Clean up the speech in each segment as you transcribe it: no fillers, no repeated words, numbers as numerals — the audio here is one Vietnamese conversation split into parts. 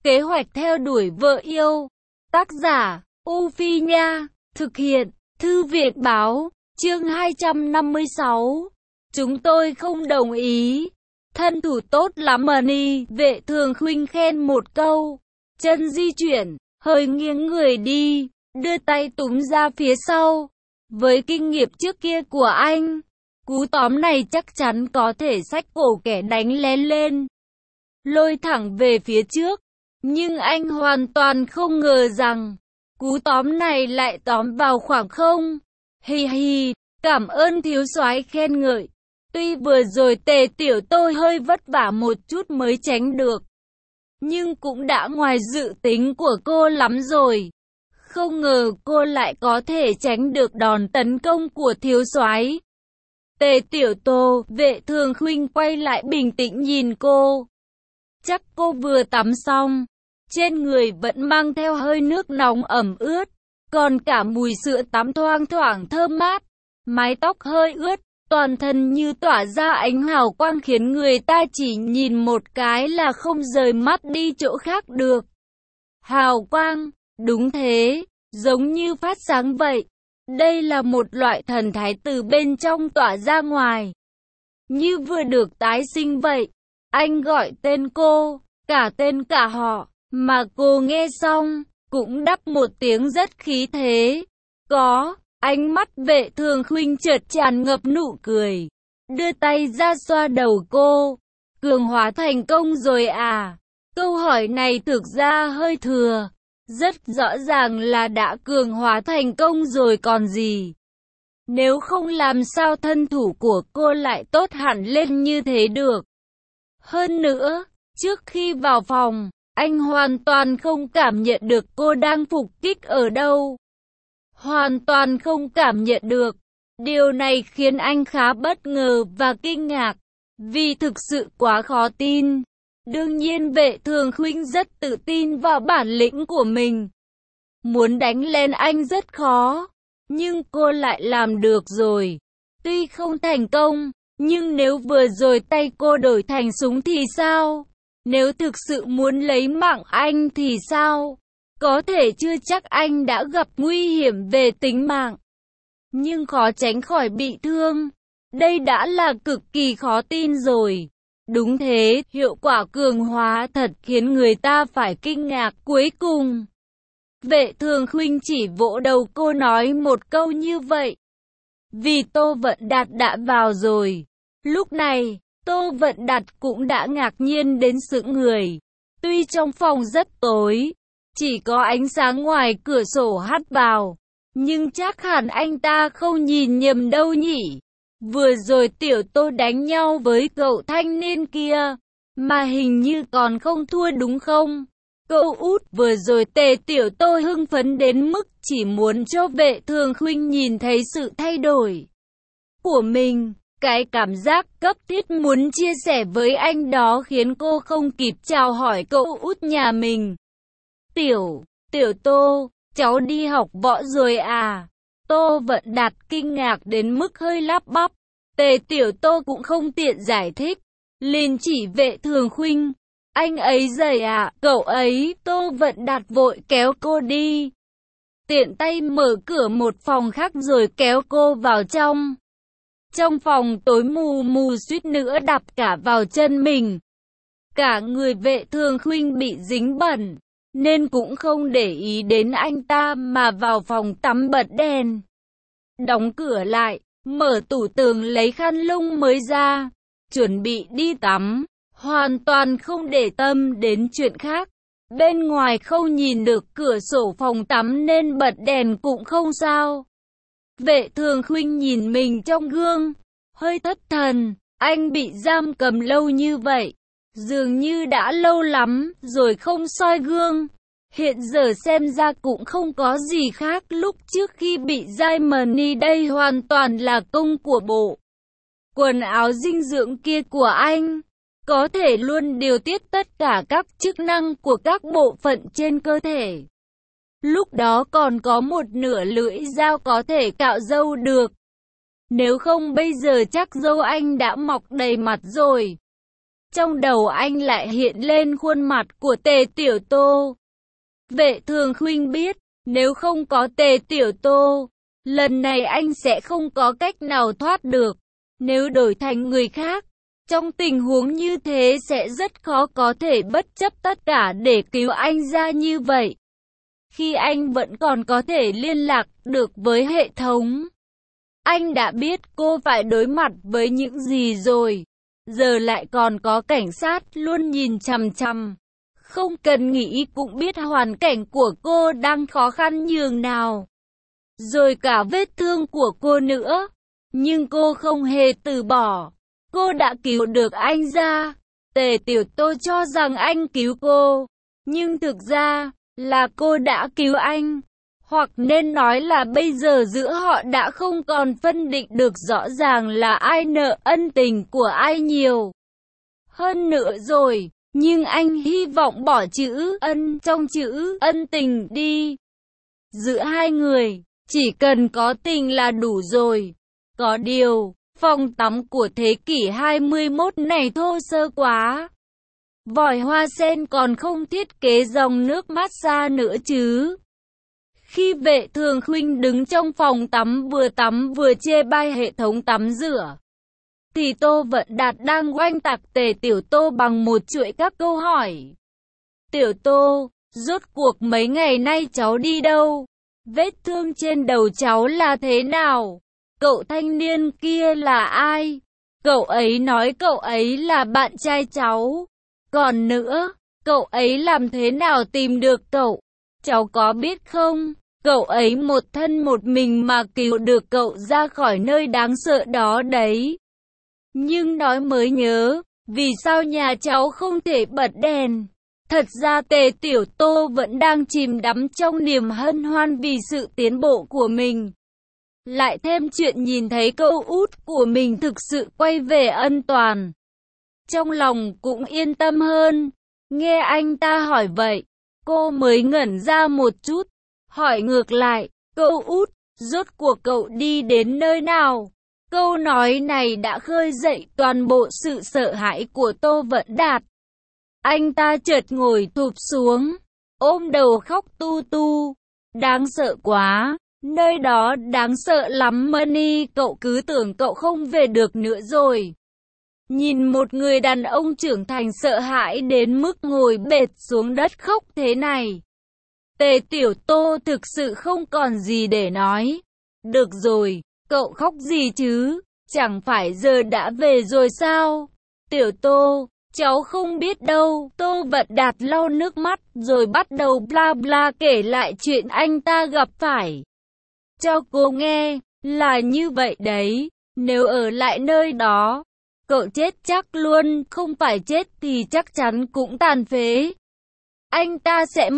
Kế hoạch theo đuổi vợ yêu. Tác giả, U Phi Nha. Thực hiện, Thư viện Báo. Chương 256. Chúng tôi không đồng ý. Thân thủ tốt lắm Mani. Vệ Thường Khuynh khen một câu. Chân di chuyển, hơi nghiêng người đi, đưa tay túm ra phía sau. Với kinh nghiệm trước kia của anh, cú tóm này chắc chắn có thể xách cổ kẻ đánh lén lên, lôi thẳng về phía trước. Nhưng anh hoàn toàn không ngờ rằng cú tóm này lại tóm vào khoảng không. Hi hi, cảm ơn thiếu soái khen ngợi. Tuy vừa rồi Tề Tiểu tôi hơi vất vả một chút mới tránh được, nhưng cũng đã ngoài dự tính của cô lắm rồi. Không ngờ cô lại có thể tránh được đòn tấn công của thiếu soái. Tề Tiểu Tô, Vệ Thường Khuynh quay lại bình tĩnh nhìn cô. Chắc cô vừa tắm xong, trên người vẫn mang theo hơi nước nóng ẩm ướt, còn cả mùi sữa tắm thoang thoảng thơm mát. Mái tóc hơi ướt, toàn thân như tỏa ra ánh hào quang khiến người ta chỉ nhìn một cái là không rời mắt đi chỗ khác được. Hào quang, đúng thế, giống như phát sáng vậy. Đây là một loại thần thái từ bên trong tỏa ra ngoài, như vừa được tái sinh vậy. Anh gọi tên cô, cả tên cả họ, mà cô nghe xong, cũng đáp một tiếng rất khí thế. Có, ánh mắt Vệ Thường Khuynh chợt tràn ngập nụ cười, đưa tay ra xoa đầu cô. Cường hóa thành công rồi à? Câu hỏi này thực ra hơi thừa. Rất rõ ràng là đã cường hóa thành công rồi còn gì. Nếu không làm sao thân thủ của cô lại tốt hẳn lên như thế được. Hơn nữa, trước khi vào phòng, anh hoàn toàn không cảm nhận được cô đang phục kích ở đâu. Hoàn toàn không cảm nhận được. Điều này khiến anh khá bất ngờ và kinh ngạc, vì thực sự quá khó tin. Đương nhiên Vệ Thường Khuynh rất tự tin vào bản lĩnh của mình. Muốn đánh lên anh rất khó, nhưng cô lại làm được rồi. Tuy không thành công, nhưng nếu vừa rồi tay cô đổi thành súng thì sao? Nếu thực sự muốn lấy mạng anh thì sao? Có thể chưa chắc anh đã gặp nguy hiểm về tính mạng, nhưng khó tránh khỏi bị thương. Đây đã là cực kỳ khó tin rồi. Đúng thế, hiệu quả cường hóa thật khiến người ta phải kinh ngạc. Cuối cùng, Vệ Thường Khuynh chỉ vỗ đầu cô nói một câu như vậy. Vì Tô Vận Đạt đã vào rồi. Lúc này, Tô Vận Đạt cũng đã ngạc nhiên đến sững người. Tuy trong phòng rất tối, chỉ có ánh sáng ngoài cửa sổ hắt vào, nhưng chắc hẳn anh ta không nhìn nhầm đâu nhỉ. Vừa rồi Tiểu Tô đánh nhau với cậu thanh niên kia, mà hình như còn không thua đúng không? Cậu út, vừa rồi Tề Tiểu Tô hưng phấn đến mức chỉ muốn cho Vệ Thường Khuynh nhìn thấy sự thay đổi của mình. Cái cảm giác cấp thiết muốn chia sẻ với anh đó khiến cô không kịp chào hỏi cậu út nhà mình. Tiểu Tô, cháu đi học võ rồi à? Tô Vận Đạt kinh ngạc đến mức hơi lắp bắp. Tề Tiểu Tô cũng không tiện giải thích, liền chỉ Vệ Thường Khuynh. Anh ấy dậy à? Cậu ấy. Tô Vận Đạt vội kéo cô đi, tiện tay mở cửa một phòng khác rồi kéo cô vào trong. Trong phòng tối mù mù suýt nữa đạp cả vào chân mình. Cả người Vệ Thường Khuynh bị dính bẩn, nên cũng không để ý đến anh ta mà vào phòng tắm bật đèn, đóng cửa lại, mở tủ tường lấy khăn lông mới ra, chuẩn bị đi tắm, hoàn toàn không để tâm đến chuyện khác. Bên ngoài không nhìn được cửa sổ phòng tắm nên bật đèn cũng không sao. Vệ Thường Khuynh nhìn mình trong gương, hơi thất thần. Anh bị giam cầm lâu như vậy, dường như đã lâu lắm rồi không soi gương. Hiện giờ xem ra cũng không có gì khác lúc trước khi bị Mani. Đây hoàn toàn là công của bộ quần áo dinh dưỡng kia của anh, có thể luôn điều tiết tất cả các chức năng của các bộ phận trên cơ thể. Lúc đó còn có một nửa lưỡi dao có thể cạo râu được. Nếu không bây giờ chắc râu anh đã mọc đầy mặt rồi. trong đầu anh lại hiện lên khuôn mặt của Tề Tiểu Tô. Vệ Thường Khuynh biết, nếu không có Tề Tiểu Tô, lần này anh sẽ không có cách nào thoát được. Nếu đổi thành người khác, trong tình huống như thế sẽ rất khó có thể bất chấp tất cả để cứu anh ra như vậy. Khi anh vẫn còn có thể liên lạc được với hệ thống, anh đã biết cô phải đối mặt với những gì rồi. Giờ lại còn có cảnh sát luôn nhìn chằm chằm. Không cần nghĩ cũng biết hoàn cảnh của cô đang khó khăn nhường nào. Rồi cả vết thương của cô nữa. Nhưng cô không hề từ bỏ. Cô đã cứu được anh ra. Tề Tiểu Tô cho rằng anh cứu cô. Nhưng thực ra là cô đã cứu anh. Hoặc nên nói là bây giờ giữa họ đã không còn phân định được rõ ràng là ai nợ ân tình của ai nhiều hơn nữa rồi. Nhưng anh hy vọng bỏ chữ ân trong chữ ân tình đi. Giữa hai người, chỉ cần có tình là đủ rồi. Có điều, phòng tắm của thế kỷ 21 này thô sơ quá. Vòi hoa sen còn không thiết kế dòng nước massage nữa chứ. Khi Vệ Thường Khuynh đứng trong phòng tắm vừa chê bai hệ thống tắm rửa, thì Tô Vận Đạt đang oanh tạc Tề Tiểu Tô bằng một chuỗi các câu hỏi. Tiểu Tô, rốt cuộc mấy ngày nay cháu đi đâu? Vết thương trên đầu cháu là thế nào? Cậu thanh niên kia là ai? Cậu ấy nói cậu ấy là bạn trai cháu. Còn nữa, cậu ấy làm thế nào tìm được cậu? Cháu có biết không? Cậu ấy một thân một mình mà cứu được cậu ra khỏi nơi đáng sợ đó đấy. Nhưng nói mới nhớ, vì sao nhà cháu không thể bật đèn? Thật ra Tề Tiểu Tô vẫn đang chìm đắm trong niềm hân hoan vì sự tiến bộ của mình. Lại thêm chuyện nhìn thấy cậu út của mình thực sự quay về an toàn. Trong lòng cũng yên tâm hơn. Nghe anh ta hỏi vậy, cô mới ngẩn ra một chút. Hỏi ngược lại, cậu út, rốt cuộc cậu đi đến nơi nào? Câu nói này đã khơi dậy toàn bộ sự sợ hãi của Tô Vận Đạt. Anh ta chợt ngồi thụp xuống, ôm đầu khóc tu tu. Đáng sợ quá, nơi đó đáng sợ lắm Money, cậu cứ tưởng cậu không về được nữa rồi. Nhìn một người đàn ông trưởng thành sợ hãi đến mức ngồi bệt xuống đất khóc thế này. Tề Tiểu Tô thực sự không còn gì để nói. Được rồi, cậu khóc gì chứ? Chẳng phải giờ đã về rồi sao? Tiểu Tô, cháu không biết đâu. Tô Vận Đạt lau nước mắt rồi bắt đầu bla bla kể lại chuyện anh ta gặp phải cho cô nghe. Là như vậy đấy, nếu ở lại nơi đó, cậu chết chắc luôn, không phải chết thì chắc chắn cũng tàn phế. Anh ta sẽ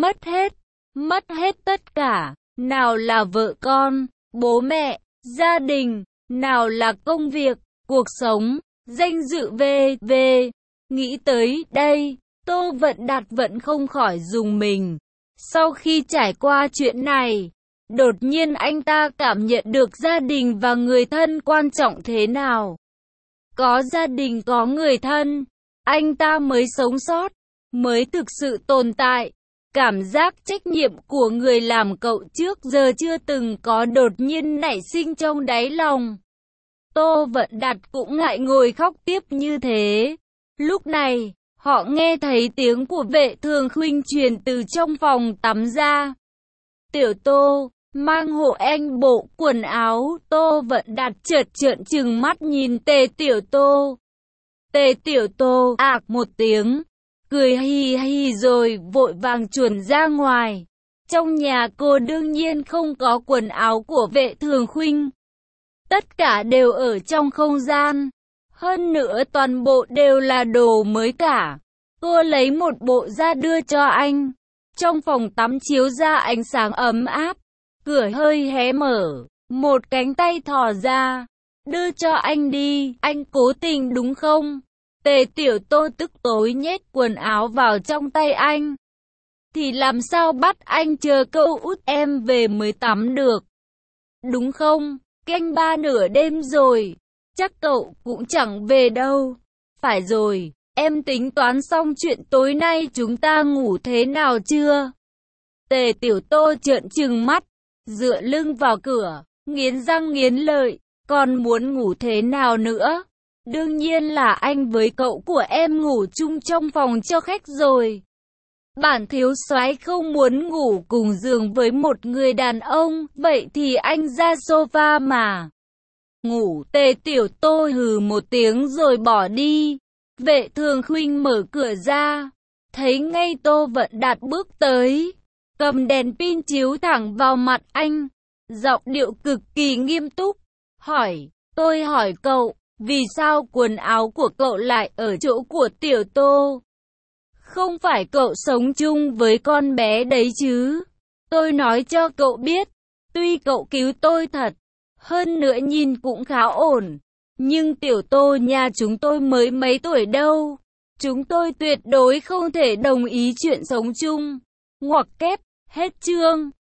mất hết tất cả, nào là vợ con, bố mẹ, gia đình, nào là công việc, cuộc sống, danh dự v.v. Nghĩ tới đây, Tô Vận Đạt vẫn không khỏi rùng mình. Sau khi trải qua chuyện này, đột nhiên anh ta cảm nhận được gia đình và người thân quan trọng thế nào. Có gia đình có người thân, anh ta mới sống sót, mới thực sự tồn tại. Cảm giác trách nhiệm của người làm cậu trước giờ chưa từng có đột nhiên nảy sinh trong đáy lòng. Tô Vận Đạt cũng ngại ngồi khóc tiếp như thế. Lúc này, họ nghe thấy tiếng của Vệ Thường Khuynh truyền từ trong phòng tắm ra. Tiểu Tô, mang hộ anh bộ quần áo. Tô Vận Đạt chợt trợn trừng mắt nhìn Tề Tiểu Tô. Tề Tiểu Tô ạc một tiếng, cười hi hi rồi vội vàng chuồn ra ngoài. Trong nhà cô đương nhiên không có quần áo của Vệ Thường Khuynh. Tất cả đều ở trong không gian. Hơn nữa toàn bộ đều là đồ mới cả. Cô lấy một bộ ra đưa cho anh. Trong phòng tắm chiếu ra ánh sáng ấm áp. Cửa hơi hé mở. Một cánh tay thò ra. Đưa cho anh đi. Anh cố tình đúng không? Tề Tiểu Tô tức tối nhét quần áo vào trong tay anh. Thì làm sao bắt anh chờ cậu út em về mới tắm được? Đúng không? Canh 3 nửa đêm rồi. Chắc cậu cũng chẳng về đâu. Phải rồi, em tính toán xong chuyện tối nay chúng ta ngủ thế nào chưa? Tề Tiểu Tô trợn trừng mắt, dựa lưng vào cửa, nghiến răng nghiến lợi, còn muốn ngủ thế nào nữa? Đương nhiên là anh với cậu của em ngủ chung trong phòng cho khách rồi. Bản thiếu soái không muốn ngủ cùng giường với một người đàn ông, vậy thì anh ra sofa mà ngủ. Tề Tiểu Tô hừ một tiếng rồi bỏ đi. Vệ Thường Khuynh mở cửa ra, thấy ngay Tô Vận Đạt bước tới, cầm đèn pin chiếu thẳng vào mặt anh, giọng điệu cực kỳ nghiêm túc, hỏi, tôi hỏi cậu, vì sao quần áo của cậu lại ở chỗ của Tiểu Tô? Không phải cậu sống chung với con bé đấy chứ? Tôi nói cho cậu biết, tuy cậu cứu tôi thật, hơn nữa nhìn cũng khá ổn, nhưng Tiểu Tô nhà chúng tôi mới mấy tuổi đâu. Chúng tôi tuyệt đối không thể đồng ý chuyện sống chung. Ngoặc kép, hết chương.